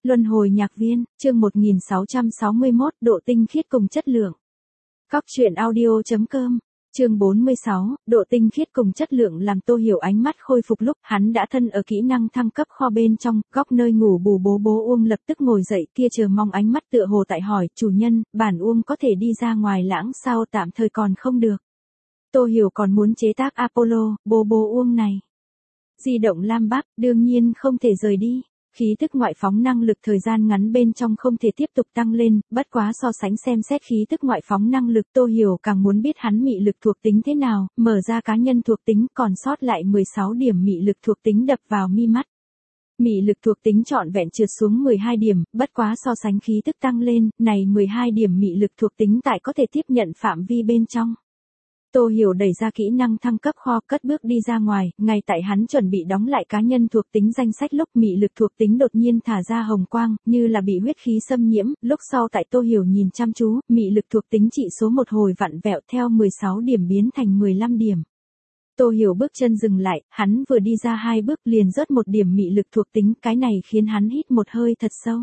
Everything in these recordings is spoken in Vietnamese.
Luân hồi nhạc viên, chương 1661, độ tinh khiết cùng chất lượng. Cóc truyện audio.com, chương 46, độ tinh khiết cùng chất lượng làm Tô Hiểu ánh mắt khôi phục lúc hắn đã thân ở kỹ năng thăng cấp kho bên trong, góc nơi ngủ bù bố Uông lập tức ngồi dậy kia chờ mong ánh mắt tựa hồ tại hỏi, chủ nhân, bản Uông có thể đi ra ngoài lãng sao tạm thời còn không được. Tô Hiểu còn muốn chế tác Apollo, bố Uông này. Di động Lam Bắc, đương nhiên không thể rời đi. Khí tức ngoại phóng năng lực thời gian ngắn bên trong không thể tiếp tục tăng lên, bất quá so sánh xem xét khí tức ngoại phóng năng lực Tô Hiểu càng muốn biết hắn mị lực thuộc tính thế nào, mở ra cá nhân thuộc tính còn sót lại 16 điểm mị lực thuộc tính đập vào mi mắt. Mị lực thuộc tính trọn vẹn trượt xuống 12 điểm, bất quá so sánh khí tức tăng lên, này 12 điểm mị lực thuộc tính tại có thể tiếp nhận phạm vi bên trong. Tô Hiểu đẩy ra kỹ năng thăng cấp kho cất bước đi ra ngoài, ngay tại hắn chuẩn bị đóng lại cá nhân thuộc tính danh sách lúc mị lực thuộc tính đột nhiên thả ra hồng quang, như là bị huyết khí xâm nhiễm, lúc sau tại Tô Hiểu nhìn chăm chú, mị lực thuộc tính trị số một hồi vặn vẹo theo 16 điểm biến thành 15 điểm. Tô Hiểu bước chân dừng lại, hắn vừa đi ra 2 bước liền rớt 1 điểm mị lực thuộc tính, cái này khiến hắn hít một hơi thật sâu.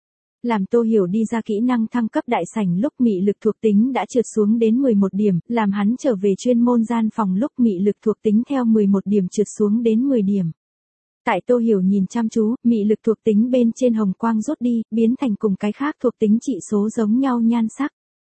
Làm Tô Hiểu đi ra kỹ năng thăng cấp đại sảnh lúc mị lực thuộc tính đã trượt xuống đến 11 điểm, làm hắn trở về chuyên môn gian phòng lúc mị lực thuộc tính theo 11 điểm trượt xuống đến 10 điểm. Tại Tô Hiểu nhìn chăm chú, mị lực thuộc tính bên trên hồng quang rút đi, biến thành cùng cái khác thuộc tính trị số giống nhau nhan sắc.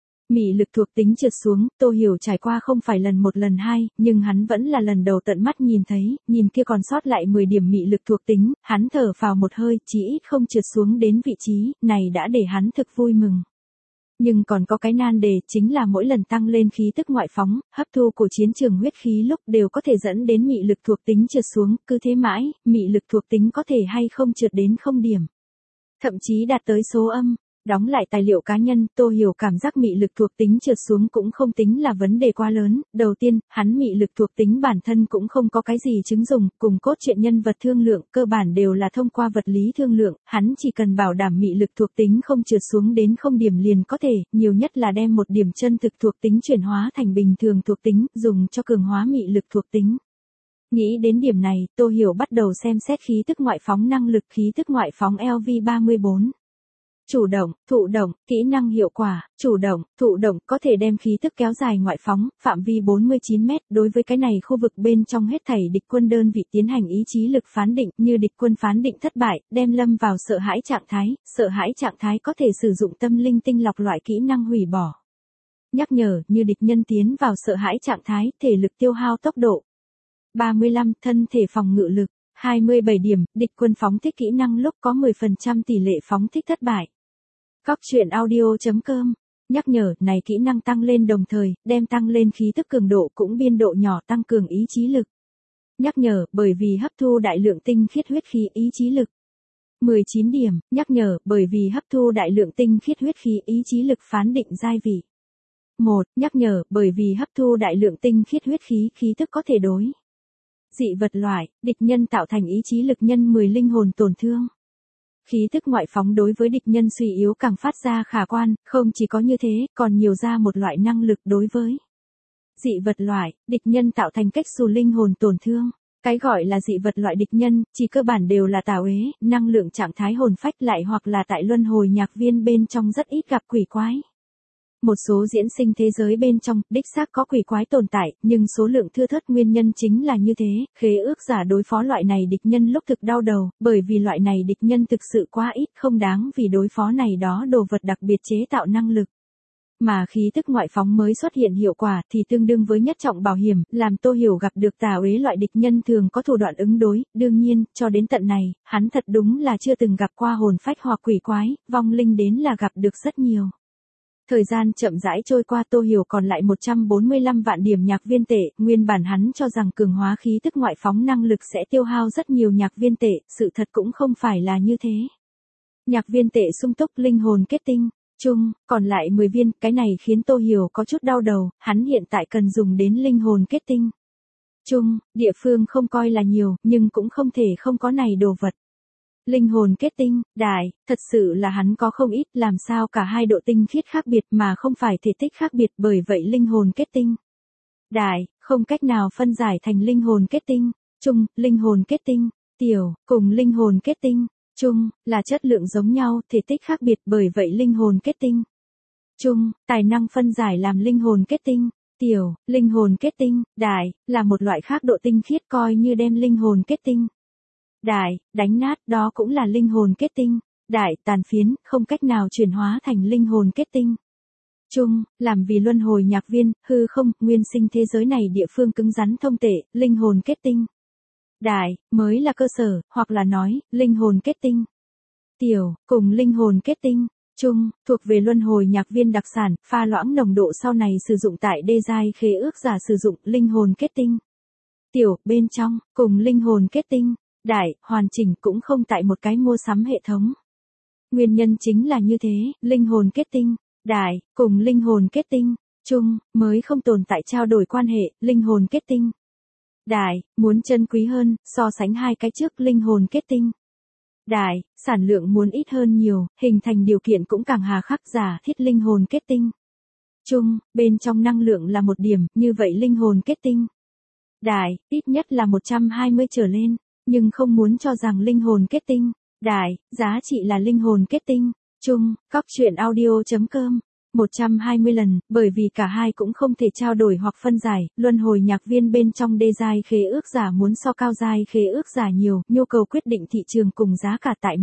Mị lực thuộc tính trượt xuống, Tô Hiểu trải qua không phải lần 1 lần 2, nhưng hắn vẫn là lần đầu tận mắt nhìn thấy, nhìn kia còn sót lại 10 điểm mị lực thuộc tính, hắn thở phào một hơi, chỉ ít không trượt xuống đến vị trí, này đã để hắn thực vui mừng. Nhưng còn có cái nan đề, chính là mỗi lần tăng lên khí tức ngoại phóng, hấp thu của chiến trường huyết khí lúc đều có thể dẫn đến mị lực thuộc tính trượt xuống, cứ thế mãi, mị lực thuộc tính có thể hay không trượt đến 0 điểm. Thậm chí đạt tới số âm. Đóng lại tài liệu cá nhân, Tô Hiểu cảm giác mị lực thuộc tính trượt xuống cũng không tính là vấn đề quá lớn. Đầu tiên, hắn mị lực thuộc tính bản thân cũng không có cái gì chứng dùng, cùng cốt truyện nhân vật thương lượng, cơ bản đều là thông qua vật lý thương lượng, hắn chỉ cần bảo đảm mị lực thuộc tính không trượt xuống đến 0 điểm liền có thể, nhiều nhất là đem 1 điểm chân thực thuộc tính chuyển hóa thành bình thường thuộc tính, dùng cho cường hóa mị lực thuộc tính. Nghĩ đến điểm này, Tô Hiểu bắt đầu xem xét khí tức ngoại phóng năng lực khí tức ngoại phóng LV34. Chủ động, thụ động, kỹ năng hiệu quả, chủ động, thụ động có thể đem khí tức kéo dài ngoại phóng, phạm vi 49 mét, đối với cái này khu vực bên trong hết thảy địch quân đơn vị tiến hành ý chí lực phán định, như địch quân phán định thất bại, đem lâm vào sợ hãi trạng thái có thể sử dụng tâm linh tinh lọc loại kỹ năng hủy bỏ. Nhắc nhở, như địch nhân tiến vào sợ hãi trạng thái, thể lực tiêu hao tốc độ. 35, thân thể phòng ngự lực. 27 điểm, địch quân phóng thích kỹ năng lúc có 10% tỷ lệ phóng thích thất bại. Cóc truyện audio.com, nhắc nhở, này kỹ năng tăng lên đồng thời, đem tăng lên khí tức cường độ cũng biên độ nhỏ tăng cường ý chí lực. Nhắc nhở, bởi vì hấp thu đại lượng tinh khiết huyết khí ý chí lực. 19 điểm, nhắc nhở, bởi vì hấp thu đại lượng tinh khiết huyết khí ý chí lực phán định giai vị. 1, nhắc nhở, bởi vì hấp thu đại lượng tinh khiết huyết khí, khí tức có thể đối. Dị vật loại, địch nhân tạo thành ý chí lực nhân 10 linh hồn tổn thương. Khí tức ngoại phóng đối với địch nhân suy yếu càng phát ra khả quan, không chỉ có như thế, còn nhiều ra một loại năng lực đối với dị vật loại, địch nhân tạo thành cách xù linh hồn tổn thương. Cái gọi là dị vật loại địch nhân, chỉ cơ bản đều là tà uế, năng lượng trạng thái hồn phách lại hoặc là tại luân hồi nhạc viên bên trong rất ít gặp quỷ quái. Một số diễn sinh thế giới bên trong, đích xác có quỷ quái tồn tại, nhưng số lượng thưa thớt nguyên nhân chính là như thế, khế ước giả đối phó loại này địch nhân lúc thực đau đầu, bởi vì loại này địch nhân thực sự quá ít, không đáng vì đối phó này đó đồ vật đặc biệt chế tạo năng lực. Mà khí tức ngoại phóng mới xuất hiện hiệu quả thì tương đương với nhất trọng bảo hiểm, làm Tô Hiểu gặp được tà uế loại địch nhân thường có thủ đoạn ứng đối, đương nhiên, cho đến tận này, hắn thật đúng là chưa từng gặp qua hồn phách hoặc quỷ quái, vong linh đến là gặp được rất nhiều. Thời gian chậm rãi trôi qua Tô Hiểu còn lại 145 vạn điểm nhạc viên tệ, nguyên bản hắn cho rằng cường hóa khí tức ngoại phóng năng lực sẽ tiêu hao rất nhiều nhạc viên tệ, sự thật cũng không phải là như thế. Nhạc viên tệ sung túc linh hồn kết tinh, chung, còn lại 10 viên, cái này khiến Tô Hiểu có chút đau đầu, hắn hiện tại cần dùng đến linh hồn kết tinh. Chung, địa phương không coi là nhiều, nhưng cũng không thể không có này đồ vật. Linh hồn kết tinh, đại, thật sự là hắn có không ít, làm sao cả hai độ tinh khiết khác biệt mà không phải thể tích khác biệt, bởi vậy linh hồn kết tinh. Đại, không cách nào phân giải thành linh hồn kết tinh, chung, linh hồn kết tinh, tiểu, cùng linh hồn kết tinh, Chung, là chất lượng giống nhau, thể tích khác biệt, bởi vậy linh hồn kết tinh. Chung, tài năng phân giải làm linh hồn kết tinh. Tiểu, linh hồn kết tinh. Đại, là một loại khác độ tinh khiết, coi như đem linh hồn kết tinh. Đại, đánh nát, đó cũng là linh hồn kết tinh. Đại, tàn phiến, không cách nào chuyển hóa thành linh hồn kết tinh. Chung, làm vì luân hồi nhạc viên, hư không, nguyên sinh thế giới này địa phương cứng rắn thông tệ, linh hồn kết tinh. Đại, mới là cơ sở, hoặc là nói, linh hồn kết tinh. Tiểu, cùng linh hồn kết tinh. Chung, thuộc về luân hồi nhạc viên đặc sản, pha loãng nồng độ sau này sử dụng tại đê giai khế ước giả sử dụng linh hồn kết tinh. Tiểu, bên trong, cùng linh hồn kết tinh. Đại, hoàn chỉnh cũng không tại một cái mua sắm hệ thống. Nguyên nhân chính là như thế, linh hồn kết tinh. Đại, cùng linh hồn kết tinh. Chung, mới không tồn tại trao đổi quan hệ, linh hồn kết tinh. Đại, muốn chân quý hơn, so sánh hai cái trước linh hồn kết tinh. Đại, sản lượng muốn ít hơn nhiều, hình thành điều kiện cũng càng hà khắc giả thiết linh hồn kết tinh. Chung, bên trong năng lượng là một điểm, như vậy linh hồn kết tinh. Đại, ít nhất là 120 trở lên, nhưng không muốn cho rằng linh hồn kết tinh. Đại, giá trị là linh hồn kết tinh. Chung, coctruyện.audio.com 120 lần, bởi vì cả hai cũng không thể trao đổi hoặc phân giải, luân hồi nhạc viên bên trong đê giai khế ước giả muốn so cao giai khế ước giả nhiều, nhu cầu quyết định thị trường cùng giá cả tại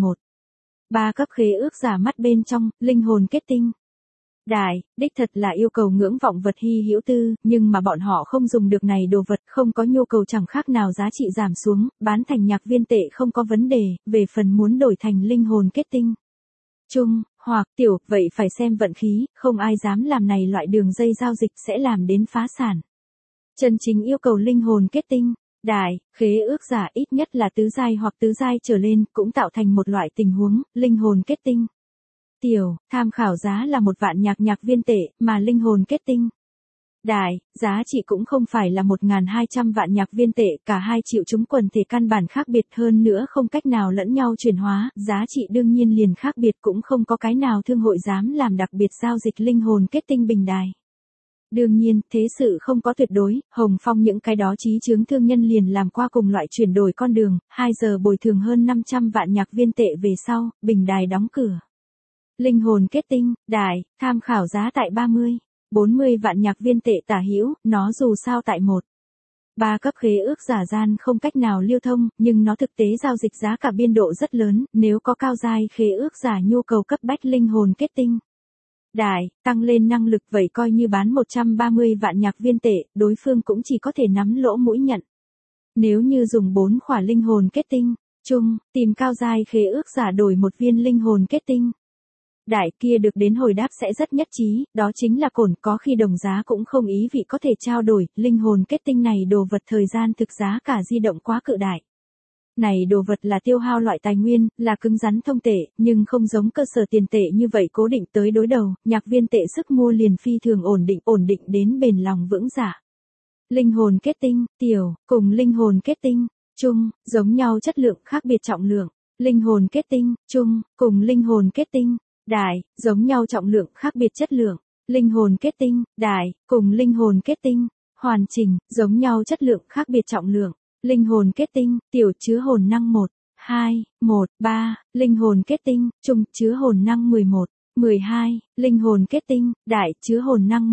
1-3 cấp khế ước giả mắt bên trong, linh hồn kết tinh. Đại, đích thật là yêu cầu ngưỡng vọng vật hy hữu tư, nhưng mà bọn họ không dùng được này đồ vật, không có nhu cầu chẳng khác nào giá trị giảm xuống, bán thành nhạc viên tệ không có vấn đề, về phần muốn đổi thành linh hồn kết tinh. Chung, hoặc tiểu, vậy phải xem vận khí, không ai dám làm này loại đường dây giao dịch sẽ làm đến phá sản. Chân chính yêu cầu linh hồn kết tinh. Đại, khế ước giả ít nhất là tứ giai hoặc tứ giai trở lên, cũng tạo thành một loại tình huống, linh hồn kết tinh. Tiểu, tham khảo giá là 1.000.000 nhạc viên tệ, mà linh hồn kết tinh. Đại, giá trị cũng không phải là 1.200 vạn nhạc viên tệ, cả hai triệu chúng quần thể căn bản khác biệt hơn nữa không cách nào lẫn nhau chuyển hóa, giá trị đương nhiên liền khác biệt cũng không có cái nào thương hội dám làm đặc biệt giao dịch linh hồn kết tinh bình đài. Đương nhiên, thế sự không có tuyệt đối, Hồng Phong những cái đó trí chướng thương nhân liền làm qua cùng loại chuyển đổi con đường, 2 giờ bồi thường hơn 500 vạn nhạc viên tệ về sau, bình đài đóng cửa. Linh hồn kết tinh, đại, tham khảo giá tại 40 vạn nhạc viên tệ tả hữu, nó dù sao tại 1-3 cấp khế ước giả gian không cách nào lưu thông, nhưng nó thực tế giao dịch giá cả biên độ rất lớn, nếu có cao giai khế ước giả nhu cầu cấp bách linh hồn kết tinh. Đại, tăng lên năng lực vậy coi như bán 130 vạn nhạc viên tệ, đối phương cũng chỉ có thể nắm lỗ mũi nhận. Nếu như dùng 4 khỏa linh hồn kết tinh, chung, tìm cao giai khế ước giả đổi một viên linh hồn kết tinh. Đại kia được đến hồi đáp sẽ rất nhất trí, đó chính là cổn, có khi đồng giá cũng không ý vị có thể trao đổi, linh hồn kết tinh này đồ vật thời gian thực giá cả di động quá cự đại. Này đồ vật là tiêu hao loại tài nguyên, là cứng rắn thông tệ, nhưng không giống cơ sở tiền tệ như vậy cố định tới đối đầu, nhạc viên tệ sức mua liền phi thường ổn định đến bền lòng vững dạ. Linh hồn kết tinh, tiểu, cùng linh hồn kết tinh, chung, giống nhau chất lượng khác biệt trọng lượng. Linh hồn kết tinh, chung, cùng linh hồn kết tinh. Đại, giống nhau trọng lượng khác biệt chất lượng. Linh hồn kết tinh, đại, cùng linh hồn kết tinh. Hoàn chỉnh, giống nhau chất lượng khác biệt trọng lượng. Linh hồn kết tinh, tiểu chứa hồn năng 1-2-1-3, linh hồn kết tinh, trung chứa hồn năng 11-12, linh hồn kết tinh, đại chứa hồn năng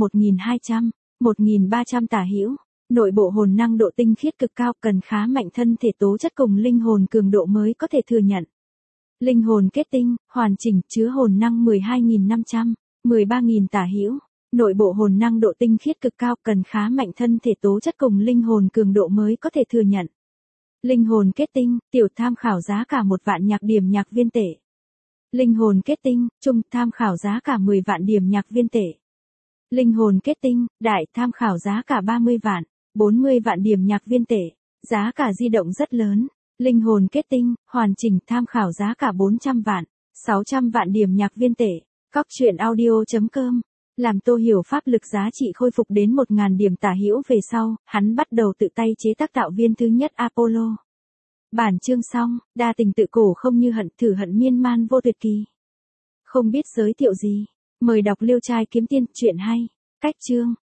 1200-1300 tả hữu. Nội bộ hồn năng độ tinh khiết cực cao, cần khá mạnh thân thể tố chất cùng linh hồn cường độ mới có thể thừa nhận. Linh hồn kết tinh, hoàn chỉnh chứa hồn năng 12.500-13.000 tả hữu. Nội bộ hồn năng độ tinh khiết cực cao, cần khá mạnh thân thể tố chất cùng linh hồn cường độ mới có thể thừa nhận. Linh hồn kết tinh, tiểu tham khảo giá cả 1 vạn nhạc điểm nhạc viên tệ. Linh hồn kết tinh, trung tham khảo giá cả 10 vạn điểm nhạc viên tệ. Linh hồn kết tinh, đại tham khảo giá cả 30 vạn điểm nhạc viên tệ. Giá cả di động rất lớn. Linh hồn kết tinh, hoàn chỉnh tham khảo giá cả 600 vạn điểm nhạc viên tệ. Coctruyện.audio.com Làm Tô Hiểu pháp lực giá trị khôi phục đến 1.000 điểm tả hữu về sau, hắn bắt đầu tự tay chế tác tạo viên thứ nhất Apollo. Bản chương xong, đa tình tự cổ không như hận, thử hận miên man vô tuyệt kỳ. Không biết giới thiệu gì, mời đọc Liêu Trai Kiếm Tiên, truyện hay. Cách chương